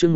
chương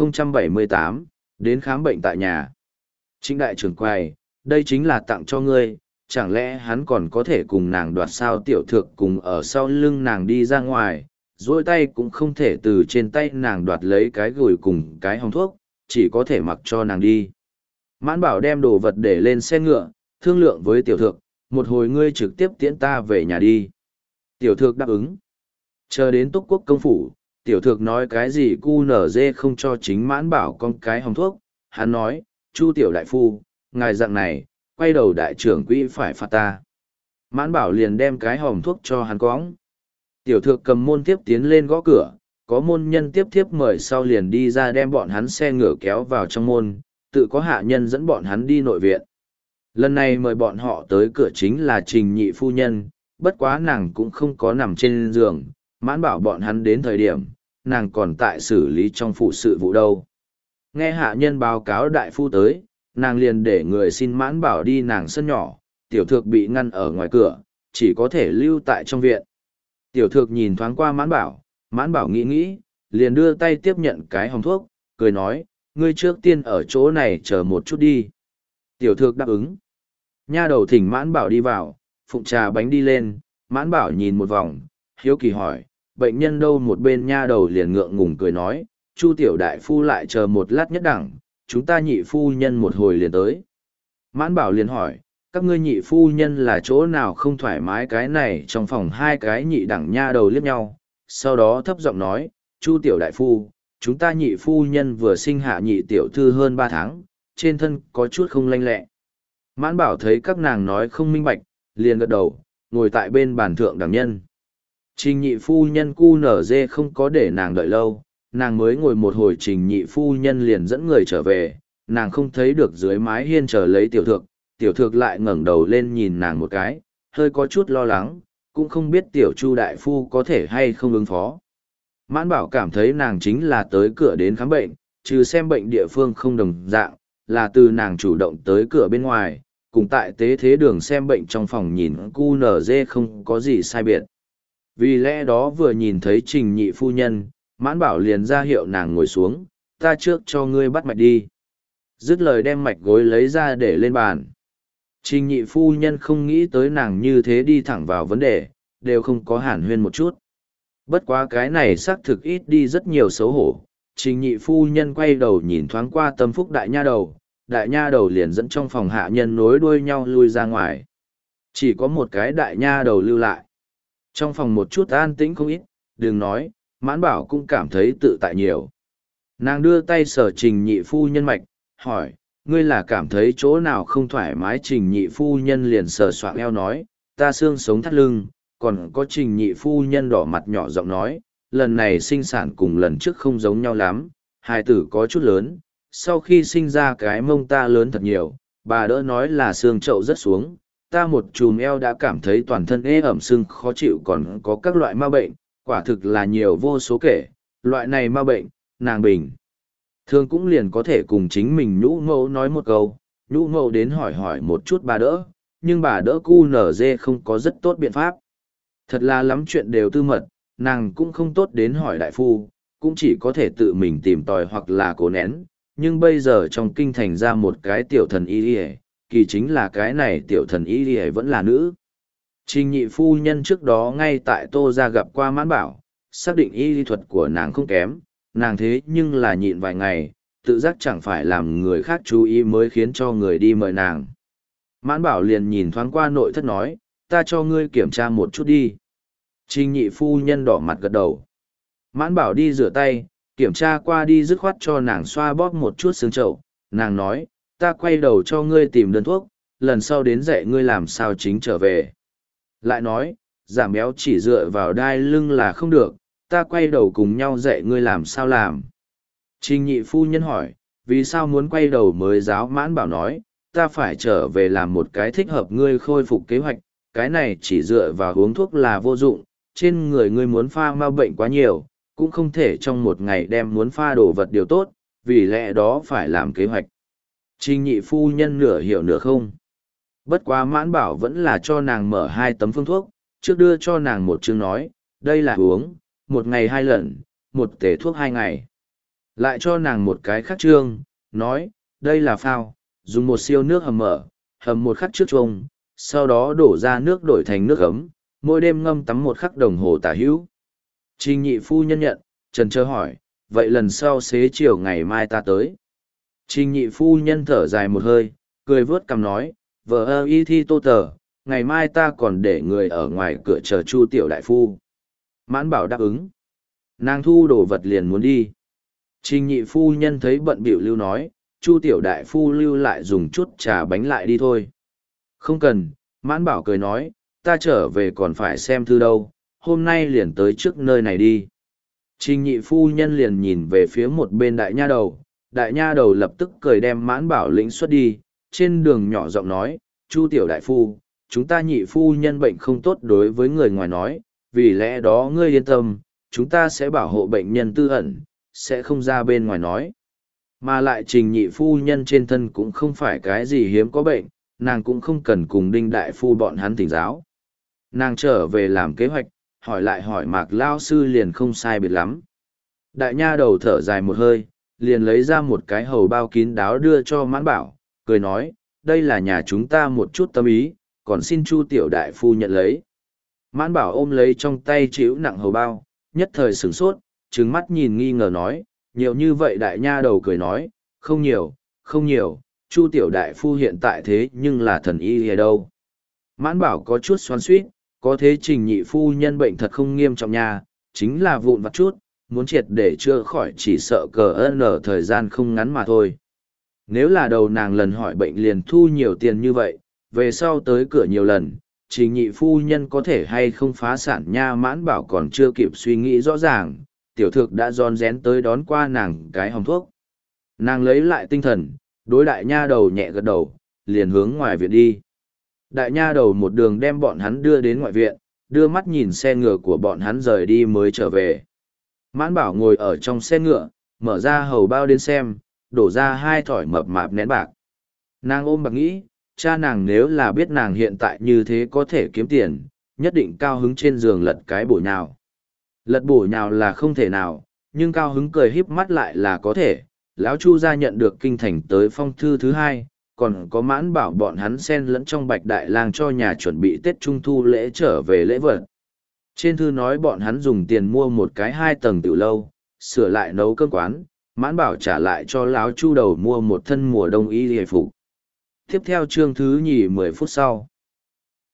1078, đến khám bệnh tại nhà. Trịnh đại trưởng quầy, đây chính là tặng cho ngươi, chẳng lẽ hắn còn có thể cùng nàng đoạt sao? Tiểu thược cùng ở sau lưng nàng đi ra ngoài, dối tay cũng không thể từ trên tay nàng đoạt lấy cái gùi cùng cái hòng thuốc, chỉ có thể mặc cho nàng đi. Mãn Bảo đem đồ vật để lên xe ngựa, thương lượng với tiểu thược, một hồi ngươi trực tiếp tiễn ta về nhà đi. Tiểu thược đáp ứng. Chờ đến Túc Quốc công phủ, tiểu thược nói cái gì cu nở dê không cho chính Mãn Bảo con cái hòng thuốc. Hắn nói, Chu tiểu đại phu, ngài dặn này, quay đầu đại trưởng quỹ phải phạt ta. Mãn Bảo liền đem cái hòm thuốc cho hắn cóng. Tiểu thược cầm môn tiếp tiến lên gõ cửa, có môn nhân tiếp thiếp mời sau liền đi ra đem bọn hắn xe ngựa kéo vào trong môn, tự có hạ nhân dẫn bọn hắn đi nội viện. Lần này mời bọn họ tới cửa chính là Trình nhị phu nhân, bất quá nàng cũng không có nằm trên giường, Mãn Bảo bọn hắn đến thời điểm, nàng còn tại xử lý trong phụ sự vụ đâu. Nghe hạ nhân báo cáo đại phu tới, nàng liền để người xin Mãn Bảo đi nàng sân nhỏ, tiểu thược bị ngăn ở ngoài cửa, chỉ có thể lưu tại trong viện. Tiểu thược nhìn thoáng qua Mãn Bảo nghĩ nghĩ, liền đưa tay tiếp nhận cái hòm thuốc, cười nói, ngươi trước tiên ở chỗ này chờ một chút đi. Tiểu thược đáp ứng. Nha đầu thỉnh Mãn Bảo đi vào, phụng trà bánh đi lên, Mãn Bảo nhìn một vòng, hiếu kỳ hỏi, bệnh nhân đâu? Một bên nha đầu liền ngượng ngùng cười nói, Chu tiểu đại phu lại chờ một lát nhất đẳng, chúng ta nhị phu nhân một hồi liền tới. Mãn Bảo liền hỏi, các ngươi nhị phu nhân là chỗ nào không thoải mái? Cái này trong phòng hai cái nhị đẳng nha đầu liếc nhau, sau đó thấp giọng nói, Chu tiểu đại phu, chúng ta nhị phu nhân vừa sinh hạ nhị tiểu thư hơn 3 tháng, trên thân có chút không lanh lẹ. Mãn Bảo thấy các nàng nói không minh bạch, liền gật đầu, ngồi tại bên bàn thượng đẳng nhân. Trình nhị phu nhân cu nở dê không có để nàng đợi lâu, nàng mới ngồi một hồi trình nhị phu nhân liền dẫn người trở về, nàng không thấy được dưới mái hiên chờ lấy tiểu thược lại ngẩng đầu lên nhìn nàng một cái, hơi có chút lo lắng, cũng không biết tiểu Chu đại phu có thể hay không ứng phó. Mãn Bảo cảm thấy nàng chính là tới cửa đến khám bệnh, trừ xem bệnh địa phương không đồng dạng, là từ nàng chủ động tới cửa bên ngoài, cùng tại tế thế đường xem bệnh trong phòng nhìn cu nở dê không có gì sai biệt. Vì lẽ đó vừa nhìn thấy Trình nhị phu nhân, Mãn Bảo liền ra hiệu nàng ngồi xuống, ta trước cho ngươi bắt mạch đi. Dứt lời đem mạch gối lấy ra để lên bàn. Trình nhị phu nhân không nghĩ tới nàng như thế đi thẳng vào vấn đề, đều không có hàn huyên một chút. Bất quá cái này xác thực ít đi rất nhiều xấu hổ. Trình nhị phu nhân quay đầu nhìn thoáng qua Tâm Phúc đại nha đầu liền dẫn trong phòng hạ nhân nối đuôi nhau lui ra ngoài. Chỉ có một cái đại nha đầu lưu lại. Trong phòng một chút an tĩnh không ít, đừng nói, Mãn Bảo cũng cảm thấy tự tại nhiều. Nàng đưa tay sờ Trình nhị phu nhân mạch, hỏi, ngươi là cảm thấy chỗ nào không thoải mái? Trình nhị phu nhân liền sờ soạng eo nói, ta xương sống thắt lưng. Còn có Trình nhị phu nhân đỏ mặt nhỏ giọng nói, lần này sinh sản cùng lần trước không giống nhau lắm, hài tử có chút lớn, sau khi sinh ra cái mông ta lớn thật nhiều, bà đỡ nói là xương chậu rất xuống, ta một chùm eo đã cảm thấy toàn thân ê ẩm sưng khó chịu, còn có các loại ma bệnh, quả thực là nhiều vô số kể, loại này ma bệnh, nàng bình. Thường cũng liền có thể cùng chính mình nhũ mẫu nói một câu, nhũ mẫu đến hỏi một chút bà đỡ, nhưng bà đỡ cu nở dê không có rất tốt biện pháp. Thật là lắm chuyện đều tư mật, nàng cũng không tốt đến hỏi đại phu, cũng chỉ có thể tự mình tìm tòi hoặc là cố nén, nhưng bây giờ trong kinh thành ra một cái tiểu thần y y, kỳ chính là cái này tiểu thần y y vẫn là nữ. Trình nhị phu nhân trước đó ngay tại Tô gia gặp qua Mãn Bảo, xác định y lý thuật của nàng không kém, nàng thế nhưng là nhịn vài ngày, tự giác chẳng phải làm người khác chú ý mới khiến cho người đi mời nàng. Mãn Bảo liền nhìn thoáng qua nội thất nói, ta cho ngươi kiểm tra một chút đi. Trình nhị phu nhân đỏ mặt gật đầu. Mãn Bảo đi rửa tay, kiểm tra qua đi dứt khoát cho nàng xoa bóp một chút xương chậu. Nàng nói, ta quay đầu cho ngươi tìm đơn thuốc, lần sau đến dạy ngươi làm sao chính trở về. Lại nói, giảm béo chỉ dựa vào đai lưng là không được, ta quay đầu cùng nhau dạy ngươi làm sao làm. Trình nhị phu nhân hỏi, vì sao muốn quay đầu mới giáo? Mãn Bảo nói, ta phải trở về làm một cái thích hợp ngươi khôi phục kế hoạch, cái này chỉ dựa vào uống thuốc là vô dụng, trên người ngươi muốn pha ma bệnh quá nhiều, cũng không thể trong một ngày đem muốn pha đồ vật điều tốt, vì lẽ đó phải làm kế hoạch. Trình nhị phu nhân nửa hiểu nửa không. Bất quá Mãn Bảo vẫn là cho nàng mở 2 tấm phương thuốc, trước đưa cho nàng một chương nói, đây là uống, 1 ngày 2 lần, 1 tể thuốc 2 ngày. Lại cho nàng một cái khắc trương, nói, đây là phao, dùng một siêu nước hầm mở, hầm một khắc trước trông, sau đó đổ ra nước đổi thành nước ấm, mỗi đêm ngâm tắm một khắc đồng hồ tả hữu. Trình nhị phu nhân nhận, trần trơ hỏi, vậy lần sau xế chiều ngày mai ta tới. Trình nhị phu nhân thở dài một hơi, cười vớt cằm nói, vợ ơ y thi tô tờ, ngày mai ta còn để người ở ngoài cửa chờ Chu tiểu đại phu. Mãn bảo đáp ứng. Nàng thu đồ vật liền muốn đi. Trình nhị phu nhân thấy bận bịu lưu nói, Chu tiểu đại phu lưu lại dùng chút trà bánh lại đi thôi. Không cần, mãn bảo cười nói, ta trở về còn phải xem thư đâu, hôm nay liền tới trước nơi này đi. Trình nhị phu nhân liền nhìn về phía một bên đại nha đầu lập tức cười đem mãn bảo lĩnh xuất đi, trên đường nhỏ giọng nói, Chu tiểu đại phu, chúng ta nhị phu nhân bệnh không tốt đối với người ngoài nói, vì lẽ đó ngươi yên tâm, chúng ta sẽ bảo hộ bệnh nhân tư ẩn, sẽ không ra bên ngoài nói. Mà lại trình nhị phu nhân trên thân cũng không phải cái gì hiếm có bệnh, nàng cũng không cần cùng đinh đại phu bọn hắn thỉnh giáo. Nàng trở về làm kế hoạch, hỏi lại hỏi mạc lao sư liền không sai biệt lắm. Đại nha đầu thở dài một hơi, liền lấy ra một cái hầu bao kín đáo đưa cho mãn bảo, cười nói, đây là nhà chúng ta một chút tâm ý, còn xin Chu tiểu đại phu nhận lấy. Mãn bảo ôm lấy trong tay chịu nặng hầu bao, nhất thời sửng sốt, trừng mắt nhìn nghi ngờ nói, nhiều như vậy đại nha đầu cười nói, không nhiều, không nhiều, Chu tiểu đại phu hiện tại thế nhưng là thần y ở đâu. Mãn bảo có chút xoắn xuýt, có thế trình nhị phu nhân bệnh thật không nghiêm trọng nha, chính là vụn vặt chút, muốn triệt để chữa khỏi chỉ sợ cờ ơn ở thời gian không ngắn mà thôi. Nếu là đầu nàng lần hỏi bệnh liền thu nhiều tiền như vậy, về sau tới cửa nhiều lần, trình nhị phu nhân có thể hay không phá sản nha, mãn bảo còn chưa kịp suy nghĩ rõ ràng, tiểu thực đã rón rén tới đón qua nàng cái hòm thuốc. Nàng lấy lại tinh thần, đối đại nha đầu nhẹ gật đầu, liền hướng ngoài viện đi. Đại nha đầu một đường đem bọn hắn đưa đến ngoại viện, đưa mắt nhìn xe ngựa của bọn hắn rời đi mới trở về. Mãn bảo ngồi ở trong xe ngựa, mở ra hầu bao đến xem, đổ ra 2 thỏi mập mạp nén bạc. Nàng ôm bạc nghĩ, cha nàng nếu là biết nàng hiện tại như thế có thể kiếm tiền, nhất định cao hứng trên giường lật cái bổ nhào. Lật bổ nhào là không thể nào, nhưng cao hứng cười híp mắt lại là có thể. Lão Chu gia nhận được kinh thành tới phong thư thứ 2, còn có mãn bảo bọn hắn xen lẫn trong bạch đại lang cho nhà chuẩn bị Tết Trung Thu lễ trở về lễ vật. Trên thư nói bọn hắn dùng tiền mua một cái 2 tầng tiểu lâu, sửa lại nấu cơm quán, mãn bảo trả lại cho lão Chu đầu mua một thân mùa đông y hề phục. Tiếp theo chương thứ nhì 10 phút sau.